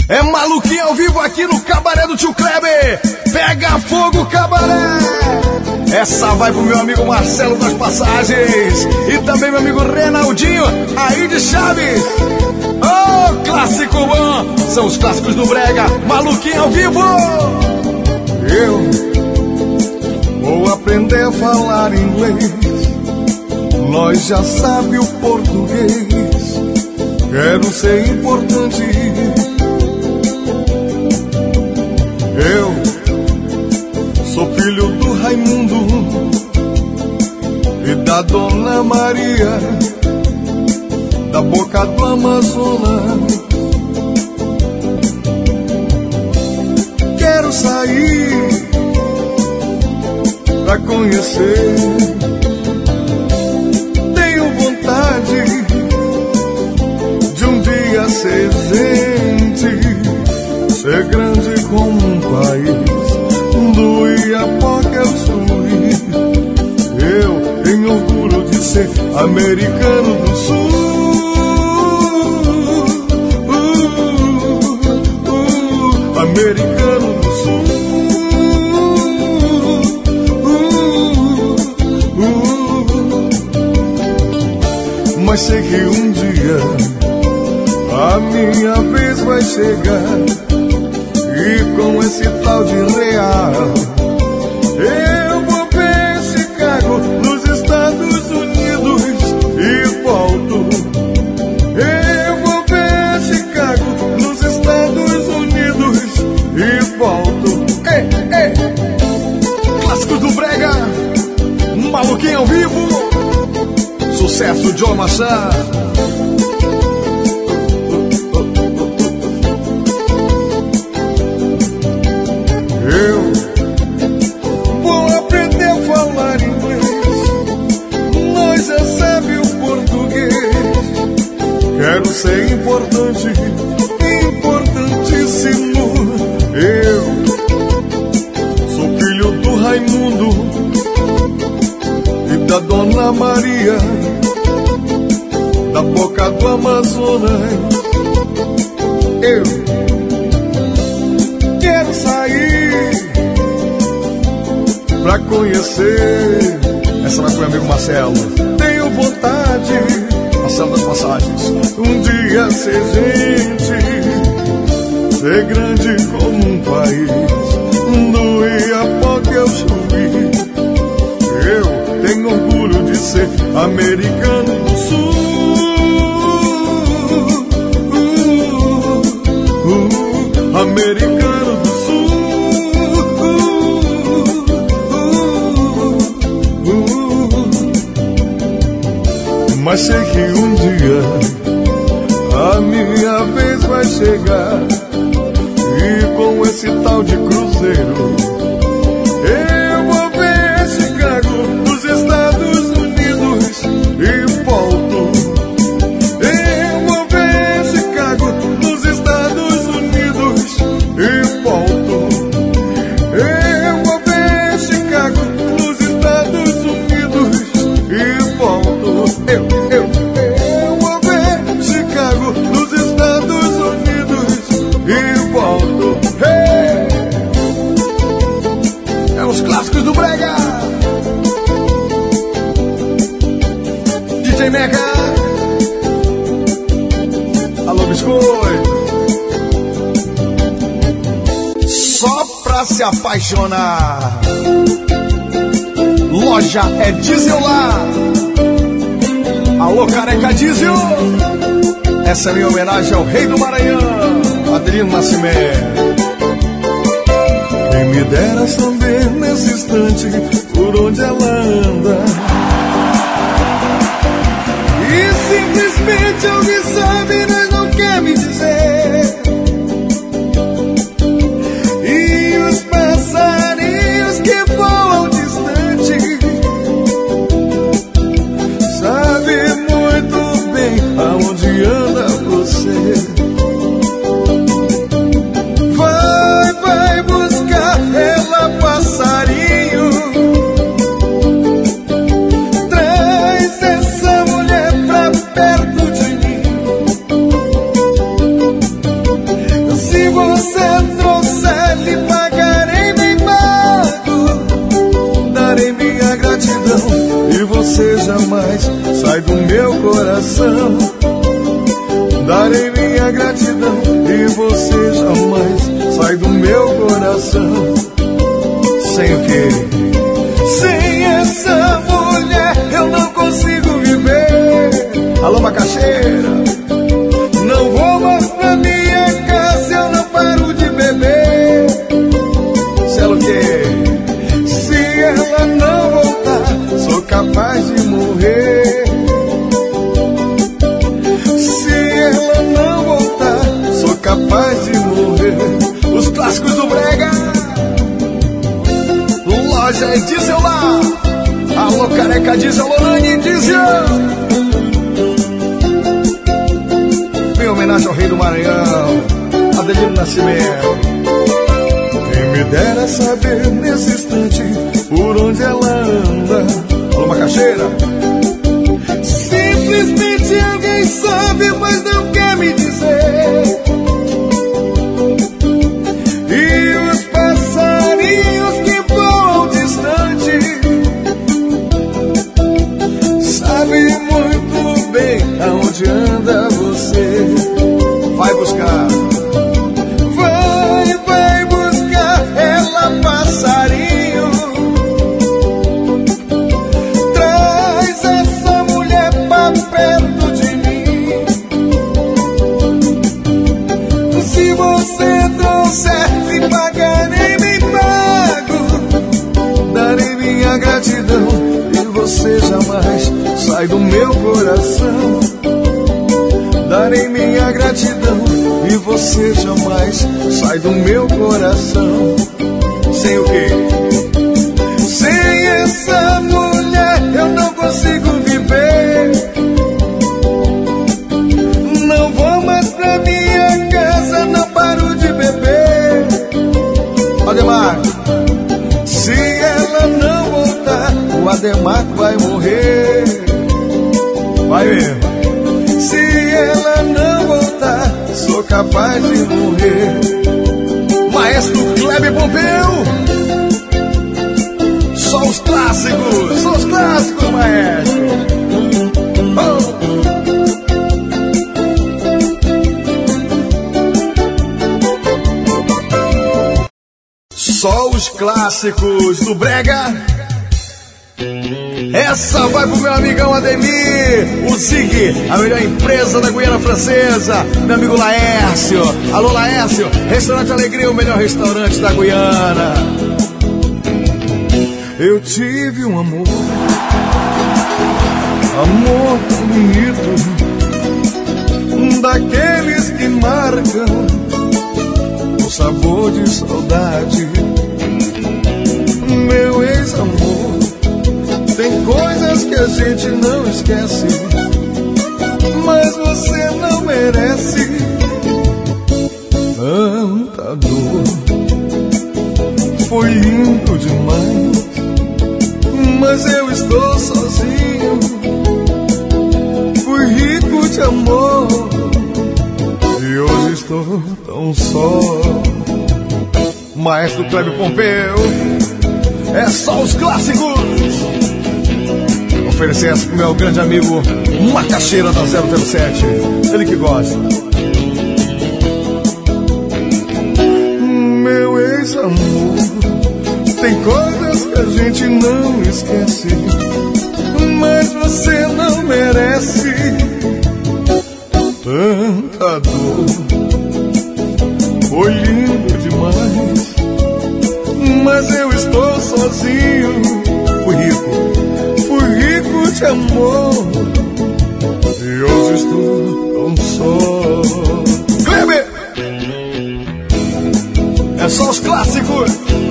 É Maluquinho ao vivo aqui no Cabaré do Tio Kleber. Pega fogo, Cabaré. Essa vai pro meu amigo Marcelo das Passagens e também meu amigo Renaldinho aí de Chaves. Oh, clássico bom. São os clássicos do Brega. Maluquinho ao vivo. Eu vou aprender a falar inglês. Nós já sabe o português. Quero ser importante. Eu sou filho do Raimundo e da Dona Maria, da boca do Amazonas. Quero sair pra conhecer. Tenho vontade de um dia ser gente, ser grande como um país do Iapoque ao Sul. Eu tenho orgulho de ser americano do Sul. Americano do Sul. Mas sei que um dia a minha vez vai chegar. E com esse tal de real eu vou ver Chicago nos Estados Unidos e volto. Eu vou ver Chicago nos Estados Unidos e volto. Ei, ei. Clássicos do Brega, Maluquinho ao vivo. Sucesso John Maçã. Eu vou aprender a falar inglês. Nós já sabe o português. Quero ser importante, importantíssimo. Eu sou filho do Raimundo e da Dona Maria, da boca do Amazonas. Eu quero sair pra conhecer. Essa vai pro meu amigo Marcelo. Tenho vontade, Marcelo das Passagens, um dia ser gente, ser grande como um país do Iapoque ao Chuí. Eu tenho orgulho de ser americano do Sul. Americano do Sul. Mas sei que um dia a minha vez vai chegar. E com esse tal de cruzeiro eu vou ver Chicago nos Estados Unidos e volto. Eu vou ver Chicago nos Estados Unidos e volto. Eu vou ver Chicago nos Estados Unidos e volto. Eu vou ver Chicago nos Estados Unidos e volto. Hey! É os clássicos do Brega. DJ Mega. Alô, biscoito. Só pra se apaixonar. Loja é Diesel lá. Alô, careca Diesel. Essa é minha homenagem ao rei do Maranhão, Adelino Nascimento. Quem me dera saber nesse instante por onde ela anda. E simplesmente alguém sabe, mas não quer me dizer. E os passarinhos que voam distante sabe muito bem aonde anda você. Vai buscar ela, passarinho. Traz essa mulher pra perto de mim. coração. Darei minha gratidão e você jamais sai do meu coração. Sem o quê? Sem essa mulher eu não consigo viver. Alô, macaxeira. Não vou mais pra minha casa, eu não paro de beber. Se ela o quê? Se ela não voltar, sou capaz de morrer. Se ela não voltar, sou capaz de morrer. Os clássicos do brega. Loja Diesel lá. Alô, careca Diesel, Lorane Diesel. Em homenagem ao rei do Maranhão, Adelino Nascimento. Quem me dera saber nesse instante por onde ela anda. Alô, macaxeira. Simplesmente alguém sabe, mas não quer me dizer. E os passarinhos que voam distante sabem muito bem aonde anda você. Vai buscar, vai buscar ela, passarinho. Traz essa mulher pra perto de mim. Se você trouxer, me pagar nem me pago. Darei minha gratidão e você jamais sai do meu coração. Darei minha gratidão e você jamais sai do meu coração. Sem o quê? Sem essa mulher eu não consigo viver. Não vou mais pra minha casa, não paro de beber. Ademar, se ela não voltar, o Ademar vai morrer. Vai mesmo. Se ela não voltar, sou capaz de morrer. Maestro Kleber Pompeu. Só os clássicos, maestro. Oh. Só os clássicos do brega. Essa vai pro meu amigão Ademir, o Zig, a melhor empresa da Guiana Francesa. Meu amigo Laércio. Alô, Laércio. Restaurante Alegria, o melhor restaurante da Guiana. Eu tive um amor bonito, daqueles que marcam o sabor de saudade. Meu ex-amor, tem coisas que a gente não esquece, mas você não merece tanta dor. Foi lindo demais, mas eu estou sozinho. Fui rico de amor e hoje estou tão só. Maestro Kleber Pompeu. É só os clássicos. Oferecer essa pro meu grande amigo Macaxeira da 007. Ele que gosta. Meu ex-amor, tem coisas que a gente não esquece, mas você não merece tanta dor. Foi lindo demais, mas eu estou sozinho. Fui rico de amor e hoje estou tão só. Kleber! É só os clássicos.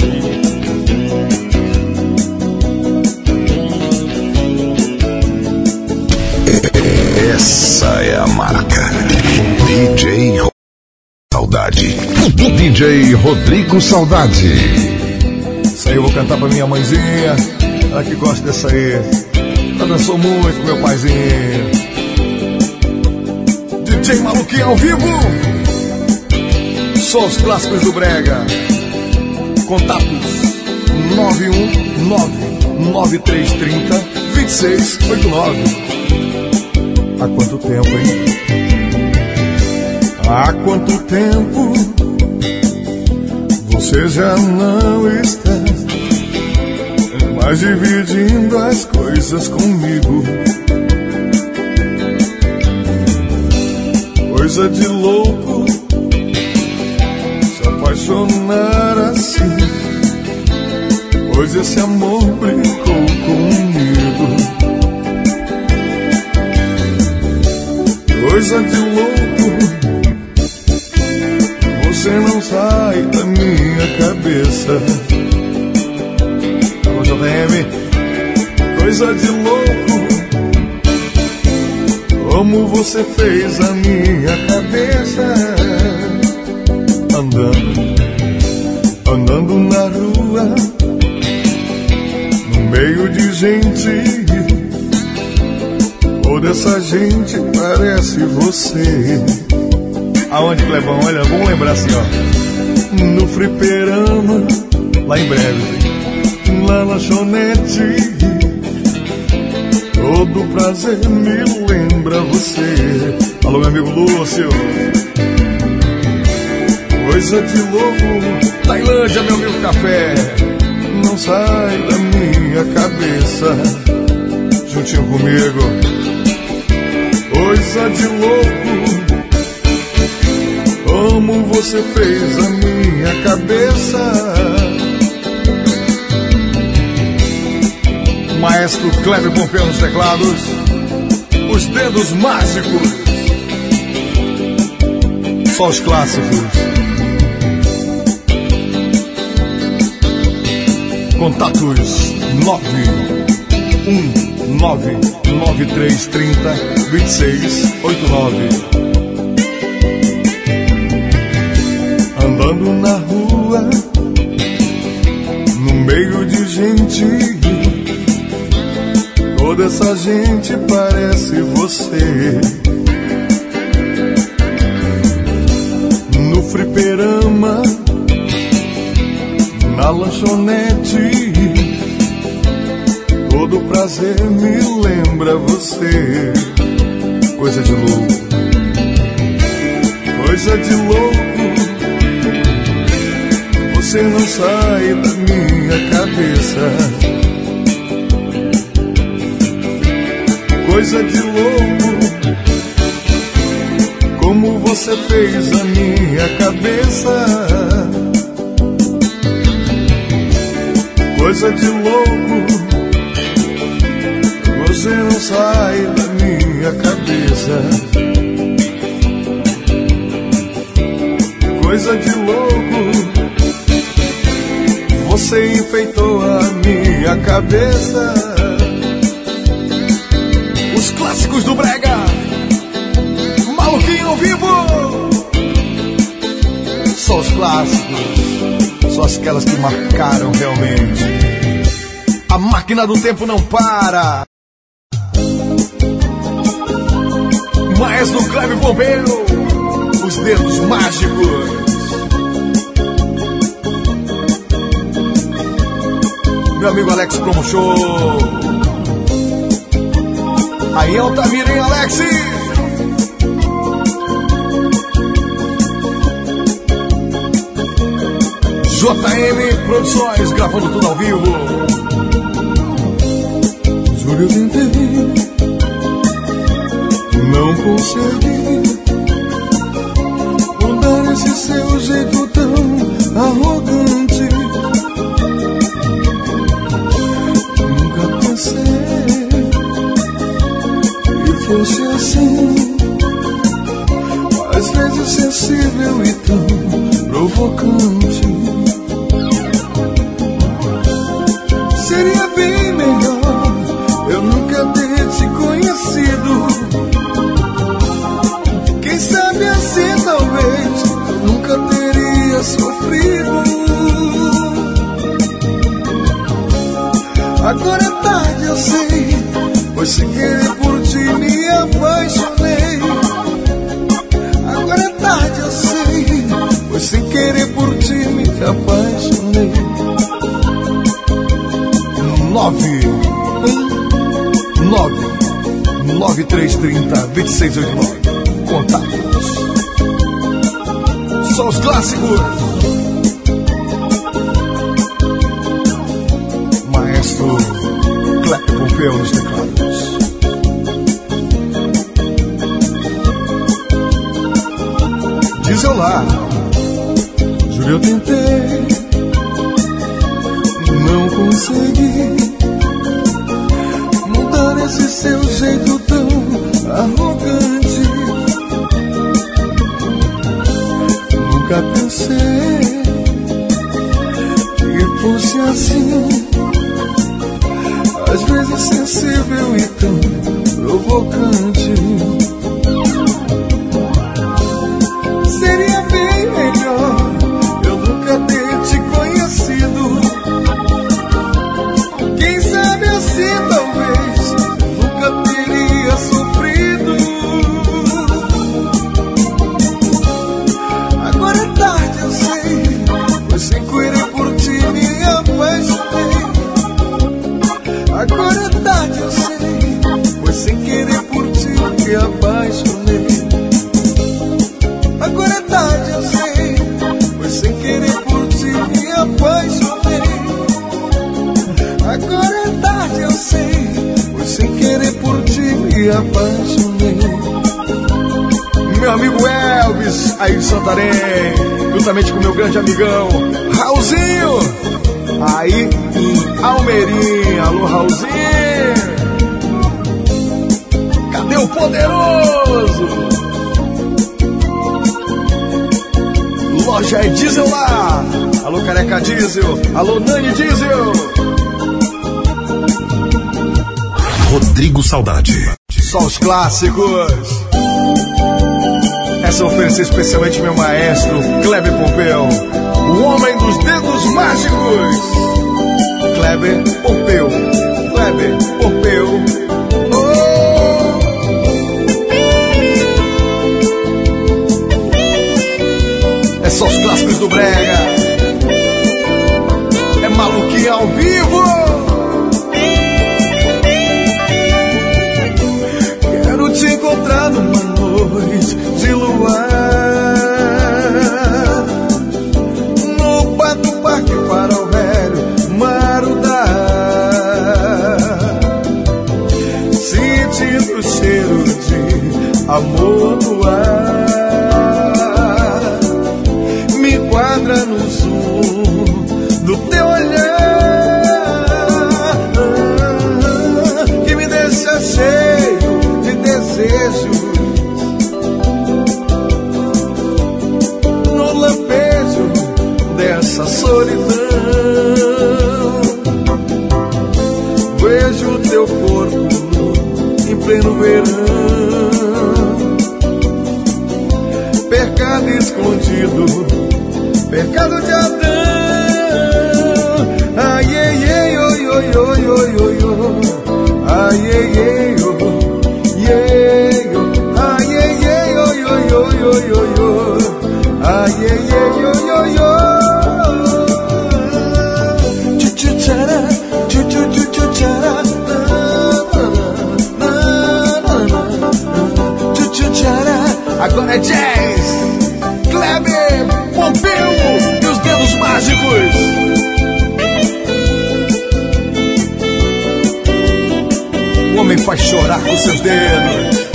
Essa é a marca DJ Saudade. DJ Rodrigo Saudade. Isso aí eu vou cantar pra minha mãezinha, ela que gosta dessa aí. Ela dançou muito com meu paizinho. DJ Maluquinho ao vivo. Só os clássicos do brega. Contatos 919-9330-2689. Há quanto tempo, hein? Há quanto tempo você já não está mais dividindo as coisas comigo? Coisa de louco se apaixonar assim, pois esse amor brincou comigo. Coisa de louco, você não sai da minha cabeça. Alô, JM. Coisa de louco, como você fez a minha cabeça. Andando na rua, no meio de gente, toda essa gente parece você. Aonde, Clebão? Olha, vamos lembrar assim, ó. No fliperama, lá em breve, lá na lanchonete, todo prazer me lembra você. Alô, meu amigo Lúcio. Coisa de louco, Tailândia, meu amigo Café, não sai da minha cabeça. Juntinho comigo. Coisa de louco, como você fez a minha cabeça. Maestro Kleber Pompeu nos teclados, os dedos mágicos, só os clássicos. Contatos 91993302689. Andando na rua, no meio de gente, toda essa gente parece você. No fliperama, na lanchonete, todo prazer me lembra você. Coisa de louco, coisa de louco, você não sai da minha cabeça. Coisa de louco, como você fez a minha cabeça. Coisa de louco, você não sai da minha cabeça. Coisa de louco, você enfeitou a minha cabeça. Os clássicos do Brega, Maluquinho ao vivo. Só os clássicos, só aquelas que marcaram realmente. A máquina do tempo não para. Maestro Kleber Pompeu, os dedos mágicos. Meu amigo Alex Promo Show. Aí é o Tamir, hein, Alex? JM Produções, gravando tudo ao vivo. Juro, eu tentei, não consegui mudar esse seu jeito tão arrogante. Nunca pensei que fosse assim, às vezes sensível e tão provocante. Seria bem melhor eu nunca ter te conhecido. Quem sabe assim talvez eu nunca teria sofrido. Agora é tarde, eu sei, pois sem querer por ti me apaixonei. Agora é tarde, eu sei, pois sem querer por ti me apaixonei. 91993302689. 9330-2689. Contatos. Só os clássicos. Maestro Kleber Pompeu nos teclados. Diz eu lá. Juro, eu tentei, não consegui mudar esse seu jeito tão arrogante. Nunca pensei que fosse assim, às vezes sensível e tão provocante. Seria bem melhor eu nunca ter te conhecido. Quem sabe assim talvez nunca teria sofrido. Agora é tarde, eu sei, pois sem querer por ti me apaixonei. Agora é tarde, eu sei, pois sem querer por ti me apaixonei. Agora é tarde, eu sei, pois sem querer por ti me apaixonei. Agora é tarde, eu sei, pois sem querer por ti me apaixonei. Meu amigo Elvis, aí em Santarém, juntamente com meu grande amigão Raulzinho, aí em Almeirinha. Alô, Raulzinho, cadê o poderoso? Loja é Diesel lá. Alô, Careca Diesel. Alô, Nani Diesel. Rodrigo Saudade. Só os clássicos. Essa eu ofereci especialmente meu maestro Kleber Pompeu, o homem dos dedos mágicos. Kleber Pompeu. Kleber Pompeu. É só os clássicos do Brega. É maluquinho ao vivo. Quero te encontrar numa noite de luar, no Pato Parque para o velho Marudá, sentindo o cheiro de amor no ar. Me enquadra no zoom do teu olhar, que me deixa cheio de desejos, no lampejo dessa solidão. Vejo teu corpo em pleno verão, pecado escondido, pecado de Adão. Ai, ai, ai, oi, oi, oi, oi, oi, oi. Ai, ai, ai, oi, ai, ai, ai, oi, oi, oi, oi, oi, oi. Ai, ai, ai, oi, oi, oi. Chuchuchara, chuchuchuchara, chuchuchara. Agora é jazz. Kleber Pompeu e os dedos mágicos. O homem faz chorar com seus dedos.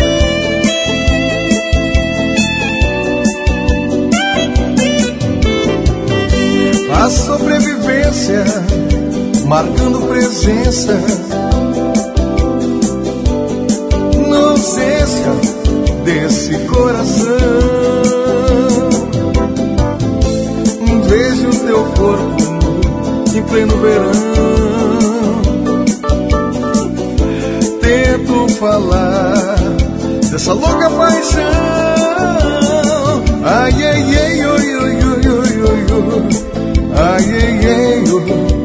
A sobrevivência marcando presença na ausência desse coração. Vejo teu corpo em pleno verão, tento falar dessa louca paixão. Ai, ai, ai, oi, oi, oi, oi, oi, oi. Ai, ai, ai, oi,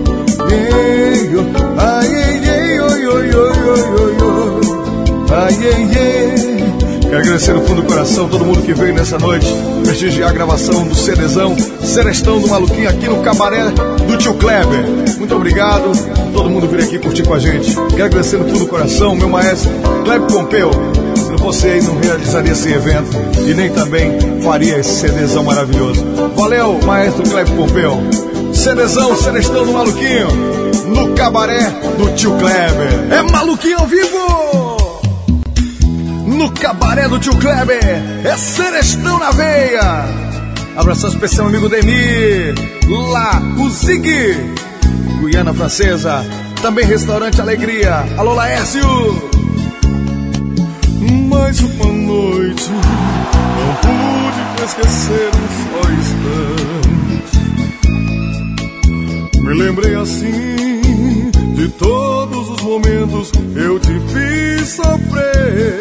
ai, ai, ai, oi, oi, oi, oi, oi, oi. Ai, ai, ai. agradecer do fundo do coração todo mundo que veio nessa noite prestigiar a gravação do CDzão Serestão do Maluquinho aqui no cabaré do Tio Kleber. Muito obrigado, todo mundo vir aqui curtir com a gente. Quero agradecer do fundo do coração meu maestro Kleber Pompeu. Se não fosse aí, não realizaria esse evento e nem também faria esse CDzão maravilhoso. Valeu, maestro Kleber Pompeu. CDzão Serestão do Maluquinho no cabaré do Tio Kleber. É Maluquinho ao vivo! No cabaré do Tio Kleber, é Serestão na veia. Abração especial, amigo Demi, lá, o Zig, Guiana Francesa, também Restaurante Alegria. Alô, Laércio. Mais uma noite, não pude te esquecer um só instante. Me lembrei assim de todos os momentos eu te fiz sofrer.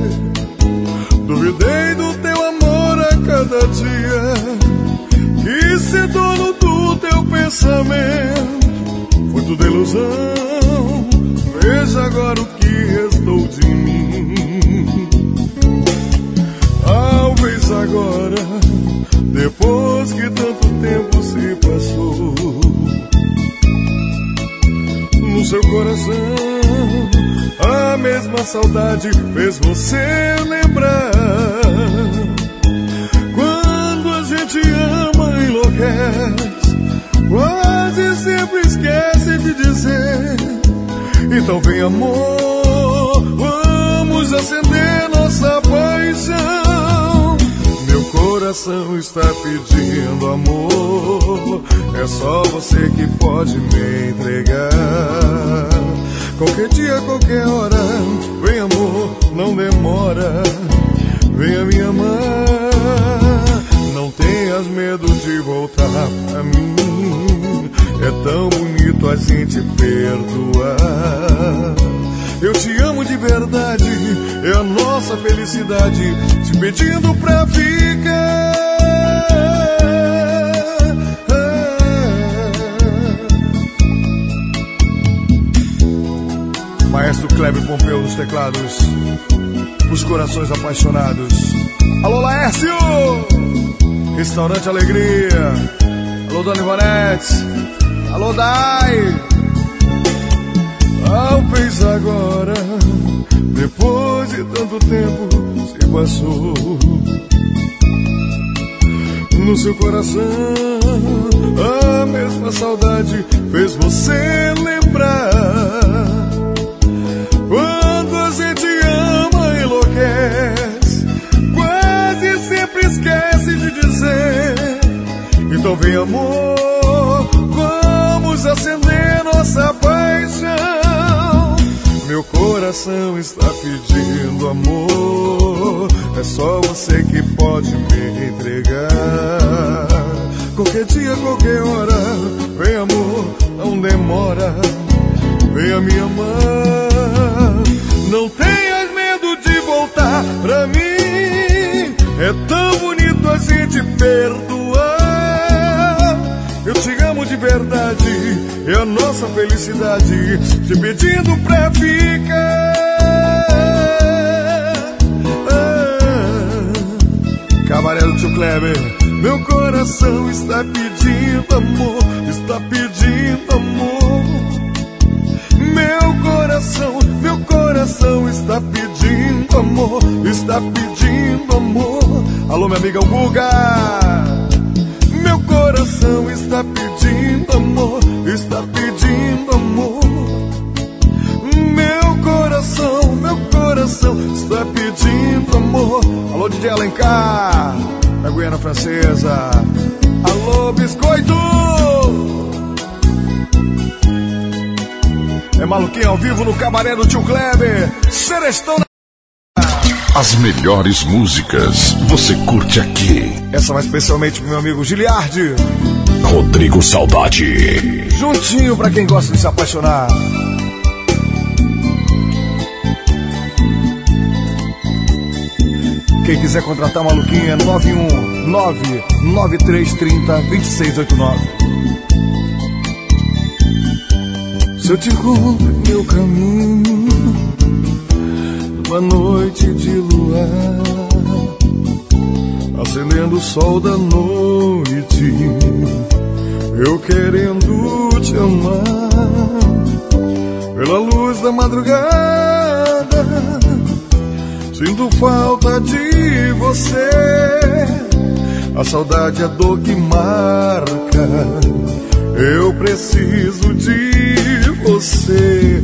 Duvidei do teu amor a cada dia, quis ser dono do teu pensamento. Foi tudo ilusão, veja agora o que restou de mim. Talvez agora, depois que tanto tempo se passou, no seu coração a mesma saudade fez você lembrar. Quando a gente ama e enlouquece, quase sempre esquece de dizer. Então vem amor, vamos acender nossa paixão. Meu coração está pedindo amor, é só você que pode me entregar. Qualquer dia, qualquer hora, vem amor, não demora, venha me amar. Não tenhas medo de voltar pra mim, é tão bonito a gente perdoar. Eu te amo de verdade, é a nossa felicidade, te pedindo pra ficar. Maestro Kleber Pompeu nos teclados, os corações apaixonados. Alô, Laércio! Restaurante Alegria. Alô, Dona Ivonete. Alô, Dai. Talvez agora, depois de tanto tempo se passou, no seu coração a mesma saudade fez você lembrar. Quando a gente ama e enlouquece, quase sempre esquece de dizer. Então vem amor, vamos acender nossa paixão. Meu coração está pedindo amor, é só você que pode me entregar. Qualquer dia, qualquer hora, vem amor, não demora, venha me amar. Não tenhas medo de voltar pra mim, é tão bonito a gente perdoar. Eu te amo de verdade, é a nossa felicidade, te pedindo pra ficar. Cabaré do Tio Kleber. Meu coração está pedindo amor, está pedindo amor. Meu coração está pedindo amor, está pedindo amor. Alô, minha amiga Guga. Meu coração está pedindo amor, está pedindo amor. Meu coração está pedindo amor. Alô, DJ Alencar, da Guiana Francesa. Alô, Biscoito. É Maluquinho ao vivo no cabaré do Tio Kleber. Serestão na... As melhores músicas você curte aqui. Essa vai especialmente pro meu amigo Giliardi. Rodrigo Saudade. Juntinho pra quem gosta de se apaixonar. Quem quiser contratar Maluquinho é 919-9330-2689. Se eu te encontro em meu caminho, uma noite de luar, acendendo o sol da noite, eu querendo te amar, pela luz da madrugada, sinto falta de você, a saudade é a dor que marca, eu preciso de você.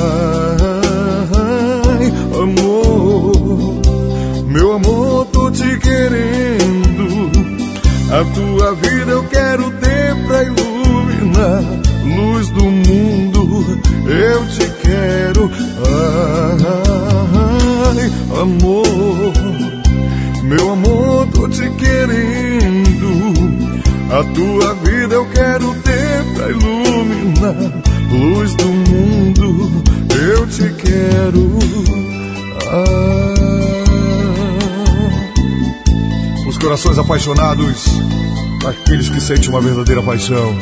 Ai, amor, meu amor, tô te querendo, a tua vida eu quero ter pra iluminar, luz do mundo, eu te quero. Ai, amor, meu amor, tô te querendo, a tua vida eu quero ter pra iluminar, luz do mundo, eu te quero. Os corações apaixonados, aqueles que sentem uma verdadeira paixão.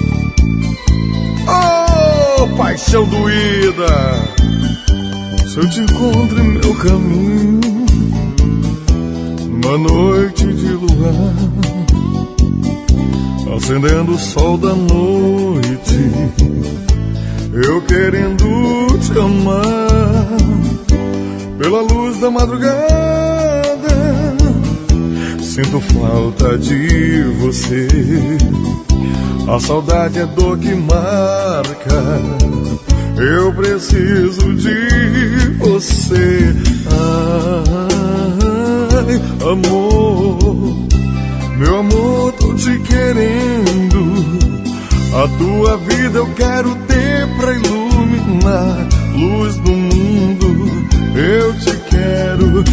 Oh, paixão doída! Se eu te encontro em meu caminho, numa noite de luar, acendendo o sol da noite, eu querendo te amar, pela luz da madrugada, sinto falta de você, a saudade é dor que marca, eu preciso de você. Ai, amor, meu amor, tô te querendo, a tua vida eu quero ter pra iluminar, luz do mundo, eu te quero.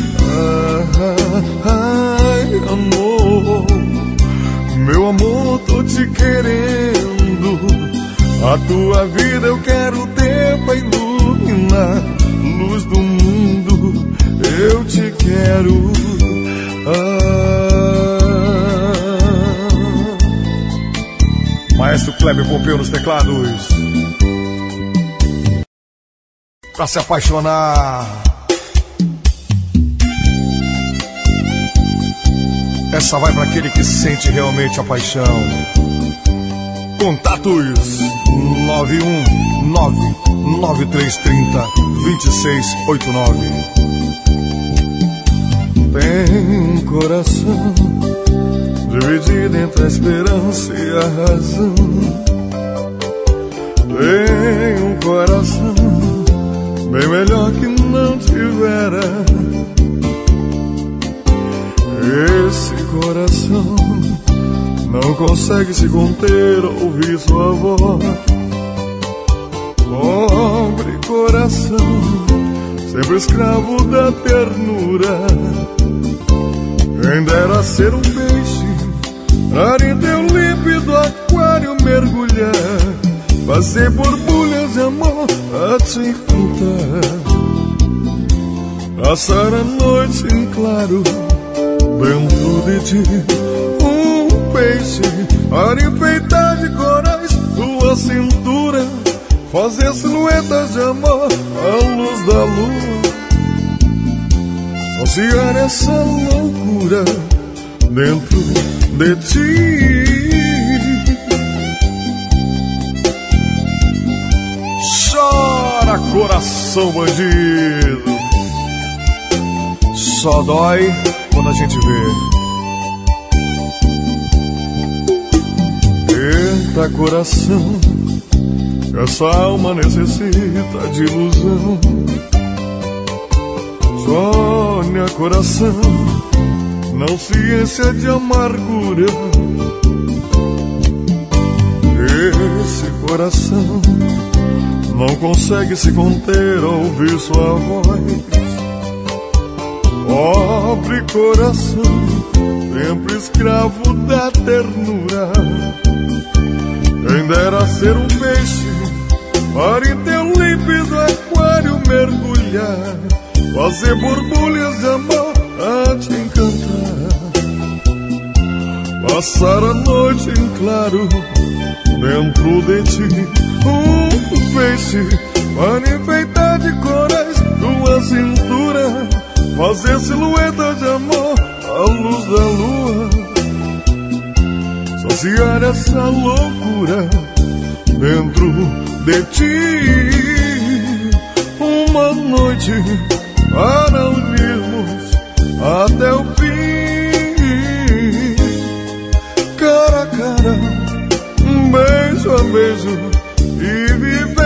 Ai, amor, meu amor, tô te querendo, a tua vida eu quero ter pra iluminar, luz do mundo, eu te quero. Maestro Kleber Pompeu nos teclados. Pra se apaixonar, essa vai pra aquele que sente realmente a paixão. Contatos 919-9330-2689. Tem um coração dividido entre a esperança e a razão. Tem um coração bem melhor que não tivera. Esse coração não consegue se conter ao ouvir sua voz. Pobre coração, sempre escravo da ternura. Quem dera ser um peixe, ar em teu límpido aquário mergulhar, fazer borbulhas de amor a te encantar, passar a noite em claro dentro de ti. Um peixe, ar enfeitar de corais tua cintura, fazer silhuetas de amor à luz da lua, saciar essa loucura dentro de ti. Chora, coração bandido, só dói quando a gente vê. Eita, coração, essa alma necessita de ilusão. Sônia, coração, não se encha de amargura. Esse coração não consegue se conter ao ouvir sua voz. Pobre coração, sempre escravo da ternura. Quem dera ser um peixe, para em teu límpido aquário mergulhar, fazer borbulhas de amor a te encantar, passar a noite em claro dentro de ti. Um peixe para enfeitar de corais tua cintura, fazer silhueta de amor à luz da lua, saciar essa loucura dentro de ti. Uma noite para unirmos até o fim, cara a cara, beijo a beijo, e viver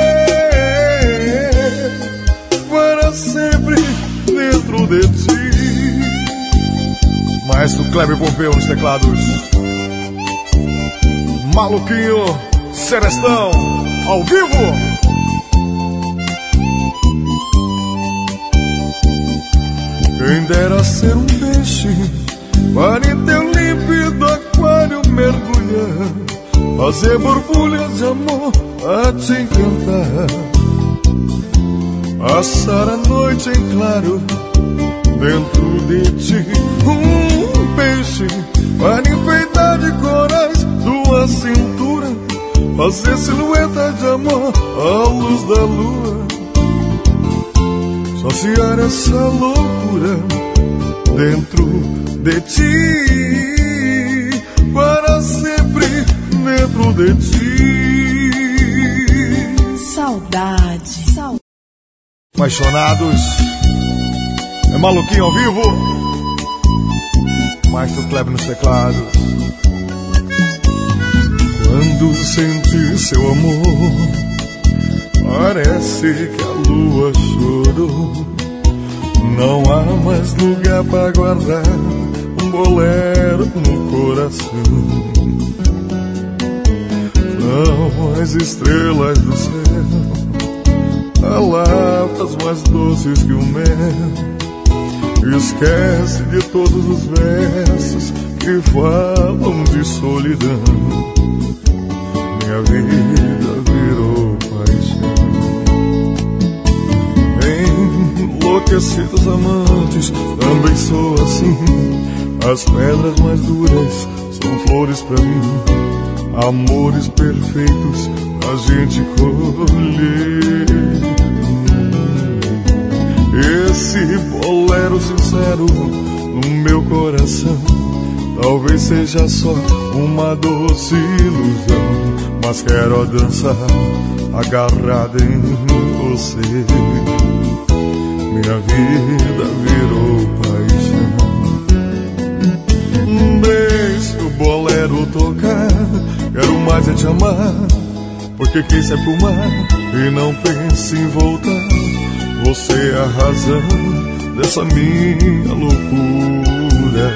para sempre dentro de ti. Maestro Kleber Pompeu nos teclados. Maluquinho Serestão, ao vivo. Quem dera ser um peixe para em teu límpido aquário mergulhar, fazer borbulhas de amor a te encantar, passar a noite em claro dentro de ti. Um peixe para enfeitar de corais tua cintura, fazer silhueta de amor à luz da lua, saciar essa loucura dentro de ti, para sempre dentro de ti. Saudade. Apaixonados. É Maluquinho ao vivo. Maestro Kleber nos teclados. Quando senti seu amor, parece que a lua chorou. Não há mais lugar pra guardar um bolero no coração. São as estrelas do céu, palavras mais doces que o mel. Esquece de todos os versos que falam de solidão. Minha vida virou paixão. Enlouquecidos amantes, também sou assim. As pedras mais duras são flores pra mim, amores perfeitos a gente colher. Esse bolero sincero no meu coração talvez seja só uma doce ilusão, mas quero dançar agarrado em você. Minha vida virou paixão. Deixa o bolero tocar, quero mais é te amar, porque quem sai pro mar e não pensa em voltar. Você é a razão dessa minha loucura.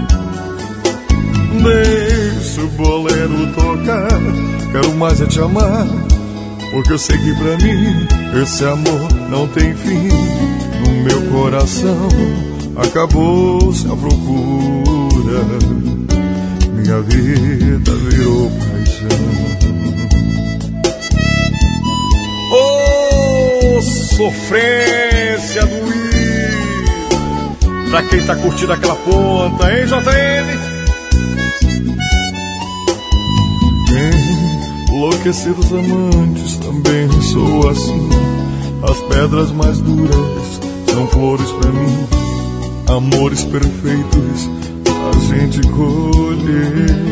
Deixa o bolero tocar, quero mais é te amar, porque eu sei que pra mim esse amor não tem fim. No meu coração acabou-se a procura. Minha vida virou paixão. Sofrência do I. Pra quem tá curtindo aquela ponta, hein, JN? Enlouquecidos amantes, também sou assim. As pedras mais duras são flores pra mim, amores perfeitos a gente colher.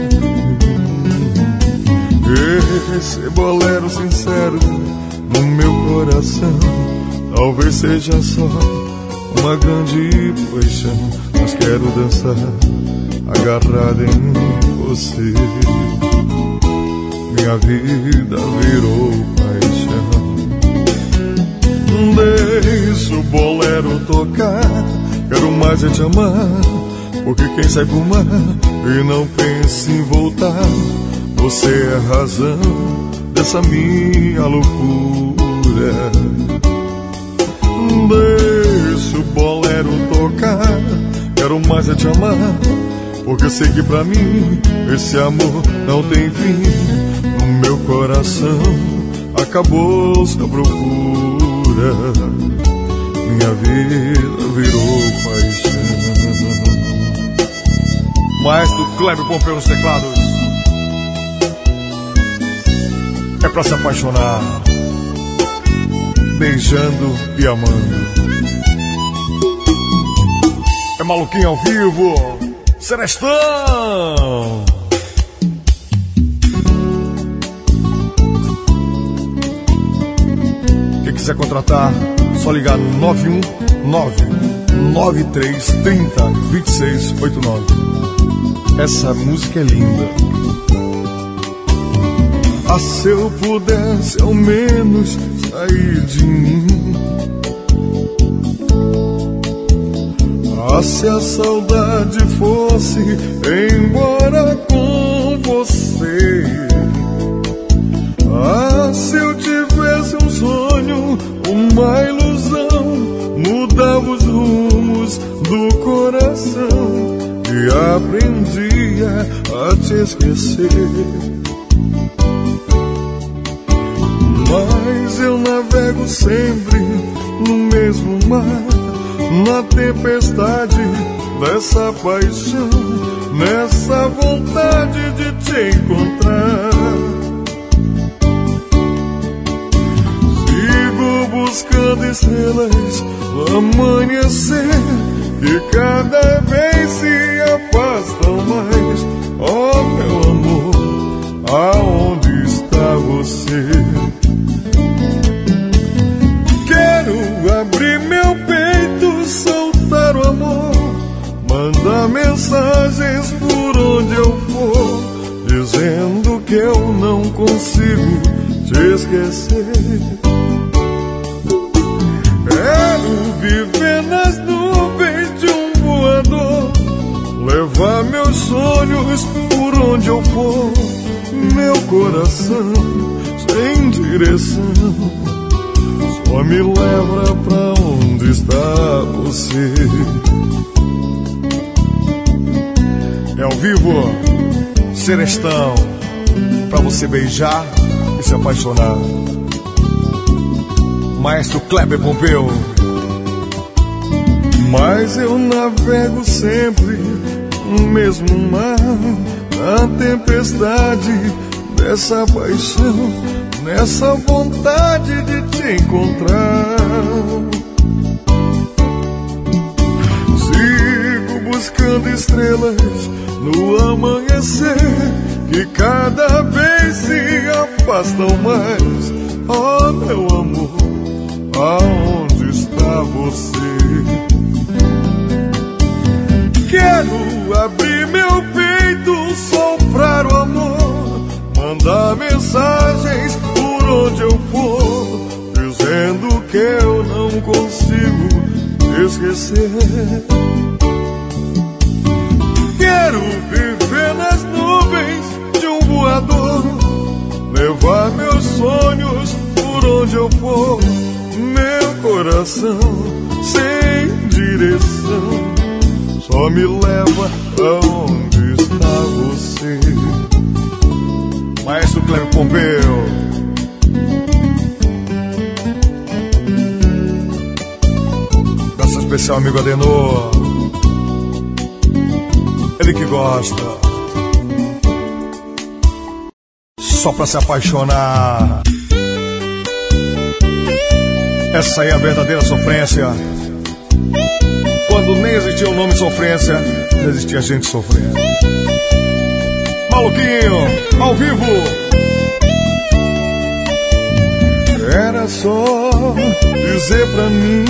Esse bolero sincero no meu coração talvez seja só uma grande paixão, mas quero dançar agarrado em você. Minha vida virou paixão. Deixa o bolero tocar, quero mais é te amar, porque quem sai pro mar e não pensa em voltar. Você é a razão dessa minha loucura. Deixa o bolero tocar, quero mais é te amar, porque sei que pra mim esse amor não tem fim. No meu coração acabou-se a procura. Minha vida virou paixão. Maestro Kleber Pompeu nos teclados. É pra se apaixonar, beijando e amando. Maluquinho ao vivo, Serestão. Quem quiser contratar, só ligar 919-9330-2689. Essa música é linda. Ah, se eu pudesse ao menos sair de mim. Ah, se a saudade fosse embora com você. Ah, se eu tivesse um sonho, uma ilusão, mudava os rumos do coração e aprendia a te esquecer. Mas eu navego sempre no mesmo mar, na tempestade dessa paixão, nessa vontade de te encontrar. Sigo buscando estrelas no amanhecer, que cada vez se afastam mais. Oh, meu amor, aonde está você? Quero abrir meu peito, soltar o amor, mandar mensagens por onde eu for, dizendo que eu não consigo te esquecer. Quero viver nas nuvens de um voador, levar meus sonhos por onde eu for, meu coração sem direção só me leva pra onde está você. É ao vivo, Serestão, pra você beijar e se apaixonar. Maestro Kleber Pompeu. Mas eu navego sempre no mesmo mar, na tempestade dessa paixão, nessa vontade de te encontrar. Sigo buscando estrelas no amanhecer, que cada vez se afastam mais. Oh, meu amor, aonde está você? Quero abrir meu peito, soprar o amor, mandar mensagens por onde eu for, dizendo que eu não consigo te esquecer. Quero viver nas nuvens de um voador, levar meus sonhos por onde eu for, meu coração sem direção só me leva aonde está você. Maestro Kleber Pompeu. Nosso especial amigo Adenor, ele que gosta só pra se apaixonar. Essa aí é a verdadeira sofrência. Quando nem existia o nome sofrência, existia gente sofrendo. Maluquinho, ao vivo. Era só dizer pra mim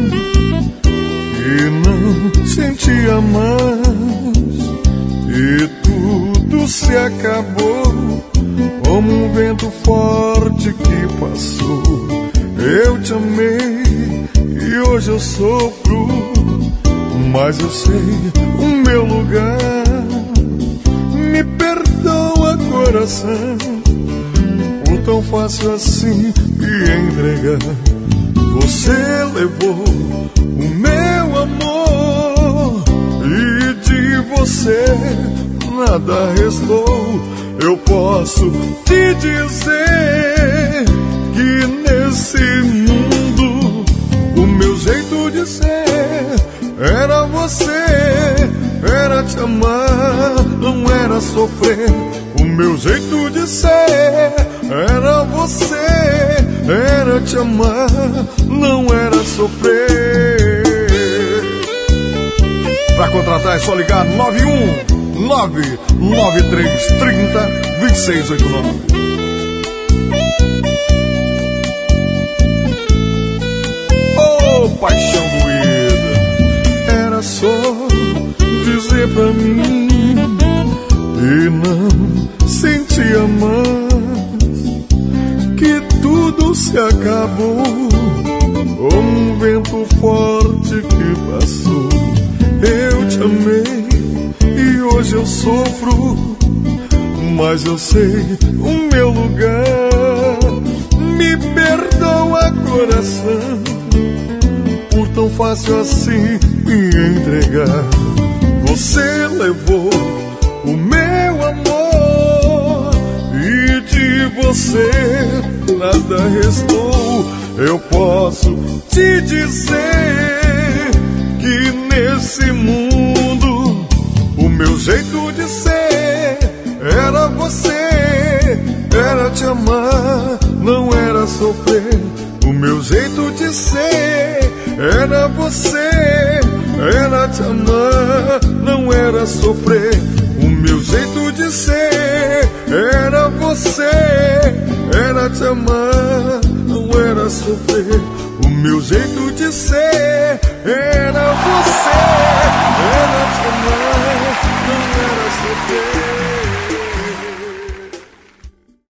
que não sentia mais, e tudo se acabou como um vento forte que passou. Eu te amei e hoje eu sofro, mas eu sei o meu lugar. Me perdoa, coração, por tão fácil assim me entregar. Você levou o meu amor e de você nada restou. Eu posso te dizer que nesse mundo o meu jeito de ser era você, era te amar, não era sofrer. O meu jeito de ser era você, era te amar, não era sofrer. Pra contratar é só ligar 91993302689. Ô, paixão doída. Era só dizer pra mim e não sentia mais, que tudo se acabou com um vento forte que passou. Eu te amei e hoje eu sofro, mas eu sei o meu lugar. Me perdoa, coração, por tão fácil assim me entregar. Você levou o meu amor e de você nada restou. Eu posso te dizer que nesse mundo o meu jeito de ser era você, era te amar, não era sofrer. O meu jeito de ser era você, era te amar, não era sofrer. O meu jeito de ser era você, era te amar, não era sofrer. O meu jeito de ser